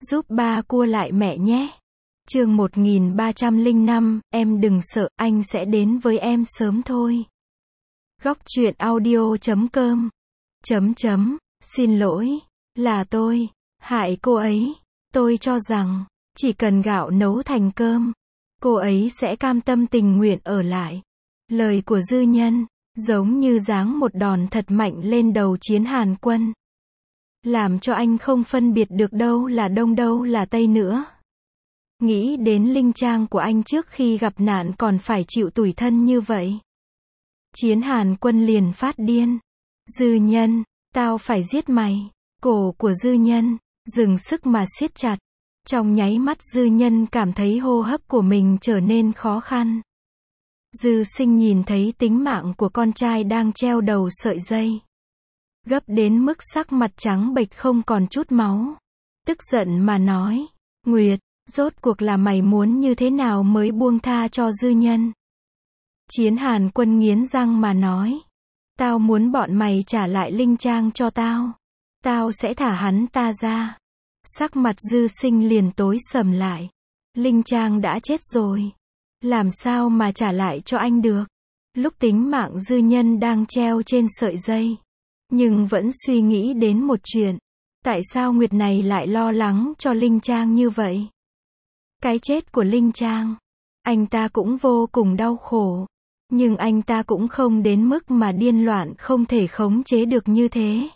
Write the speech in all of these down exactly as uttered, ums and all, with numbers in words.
giúp ba cua lại mẹ nhé. Chương một nghìn ba trăm lẻ năm, em đừng sợ, anh sẽ đến với em sớm thôi. Góc truyện audio chấm com chấm chấm, xin lỗi, là tôi, hại cô ấy. Tôi cho rằng, chỉ cần gạo nấu thành cơm, cô ấy sẽ cam tâm tình nguyện ở lại. Lời của Dư Nhân, giống như giáng một đòn thật mạnh lên đầu Chiến Hàn Quân. Làm cho anh không phân biệt được đâu là đông đâu là tây nữa. Nghĩ đến Linh Trang của anh trước khi gặp nạn còn phải chịu tủi thân như vậy. Chiến Hàn Quân liền phát điên. Dư Nhân, tao phải giết mày. Cổ của Dư Nhân, dừng sức mà siết chặt. Trong nháy mắt Dư Nhân cảm thấy hô hấp của mình trở nên khó khăn. Dư Sinh nhìn thấy tính mạng của con trai đang treo đầu sợi dây. Gấp đến mức sắc mặt trắng bệch không còn chút máu. Tức giận mà nói, Nguyệt, rốt cuộc là mày muốn như thế nào mới buông tha cho Dư Nhân? Chiến Hàn Quân nghiến răng mà nói, tao muốn bọn mày trả lại Linh Trang cho tao. Tao sẽ thả hắn ta ra. Sắc mặt Dư Sinh liền tối sầm lại. Linh Trang đã chết rồi. Làm sao mà trả lại cho anh được? Lúc tính mạng Dư Nhân đang treo trên sợi dây. Nhưng vẫn suy nghĩ đến một chuyện. Tại sao Nguyệt này lại lo lắng cho Linh Trang như vậy? Cái chết của Linh Trang, anh ta cũng vô cùng đau khổ. Nhưng anh ta cũng không đến mức mà điên loạn không thể khống chế được như thế.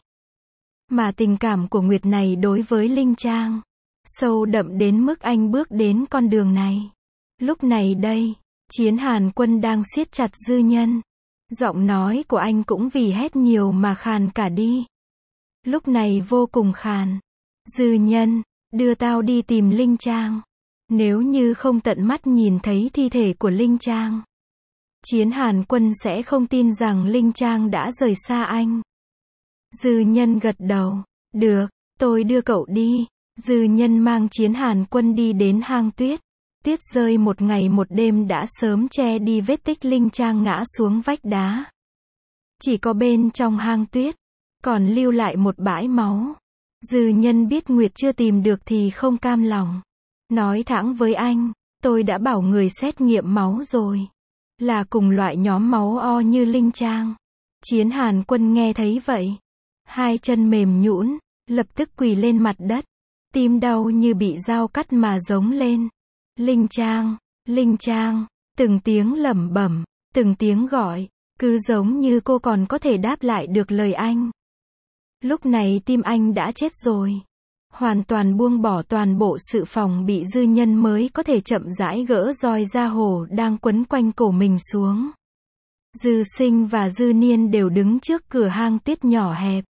Mà tình cảm của Nguyệt này đối với Linh Trang, sâu đậm đến mức anh bước đến con đường này. Lúc này đây, Chiến Hàn Quân đang siết chặt Dư Nhân. Giọng nói của anh cũng vì hét nhiều mà khàn cả đi. Lúc này vô cùng khàn. Dư Nhân, đưa tao đi tìm Linh Trang. Nếu như không tận mắt nhìn thấy thi thể của Linh Trang, Chiến Hàn Quân sẽ không tin rằng Linh Trang đã rời xa anh. Dư Nhân gật đầu. Được, tôi đưa cậu đi. Dư Nhân mang Chiến Hàn Quân đi đến hang tuyết. Tuyết rơi một ngày một đêm đã sớm che đi vết tích Linh Trang ngã xuống vách đá. Chỉ có bên trong hang tuyết, còn lưu lại một bãi máu. Dư Nhân biết Nguyệt chưa tìm được thì không cam lòng. Nói thẳng với anh, tôi đã bảo người xét nghiệm máu rồi. Là cùng loại nhóm máu O như Linh Trang. Chiến Hàn Quân nghe thấy vậy. Hai chân mềm nhũn, lập tức quỳ lên mặt đất. Tim đau như bị dao cắt mà giống lên. Linh Trang, Linh Trang, từng tiếng lẩm bẩm, từng tiếng gọi, cứ giống như cô còn có thể đáp lại được lời anh. Lúc này tim anh đã chết rồi. Hoàn toàn buông bỏ toàn bộ sự phòng bị Dư Nhân mới có thể chậm rãi gỡ roi da hổ đang quấn quanh cổ mình xuống. Dư Sinh và Dư Niên đều đứng trước cửa hang tuyết nhỏ hẹp.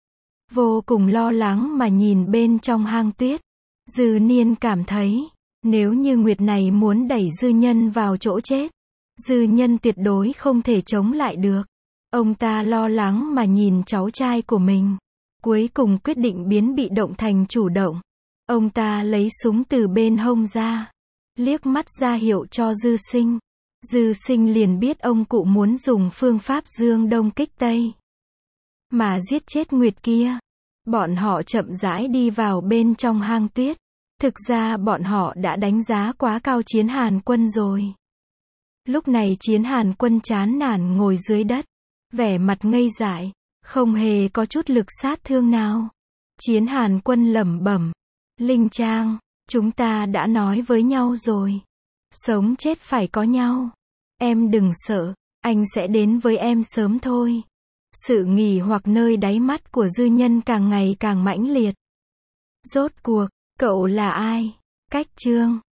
Vô cùng lo lắng mà nhìn bên trong hang tuyết. Dư Niên cảm thấy, nếu như Nguyệt này muốn đẩy Dư Nhân vào chỗ chết, Dư Nhân tuyệt đối không thể chống lại được. Ông ta lo lắng mà nhìn cháu trai của mình. Cuối cùng quyết định biến bị động thành chủ động. Ông ta lấy súng từ bên hông ra. Liếc mắt ra hiệu cho Dư Sinh. Dư Sinh liền biết ông cụ muốn dùng phương pháp dương đông kích tây. Mà giết chết Nguyệt kia. Bọn họ chậm rãi đi vào bên trong hang tuyết. Thực ra bọn họ đã đánh giá quá cao Chiến Hàn Quân rồi. Lúc này Chiến Hàn Quân chán nản ngồi dưới đất. Vẻ mặt ngây dại. Không hề có chút lực sát thương nào. Chiến Hàn Quân lẩm bẩm. Linh Trang, chúng ta đã nói với nhau rồi. Sống chết phải có nhau. Em đừng sợ, anh sẽ đến với em sớm thôi. Sự nghỉ hoặc nơi đáy mắt của Dư Nhân càng ngày càng mãnh liệt. Rốt cuộc, cậu là ai? Cách chương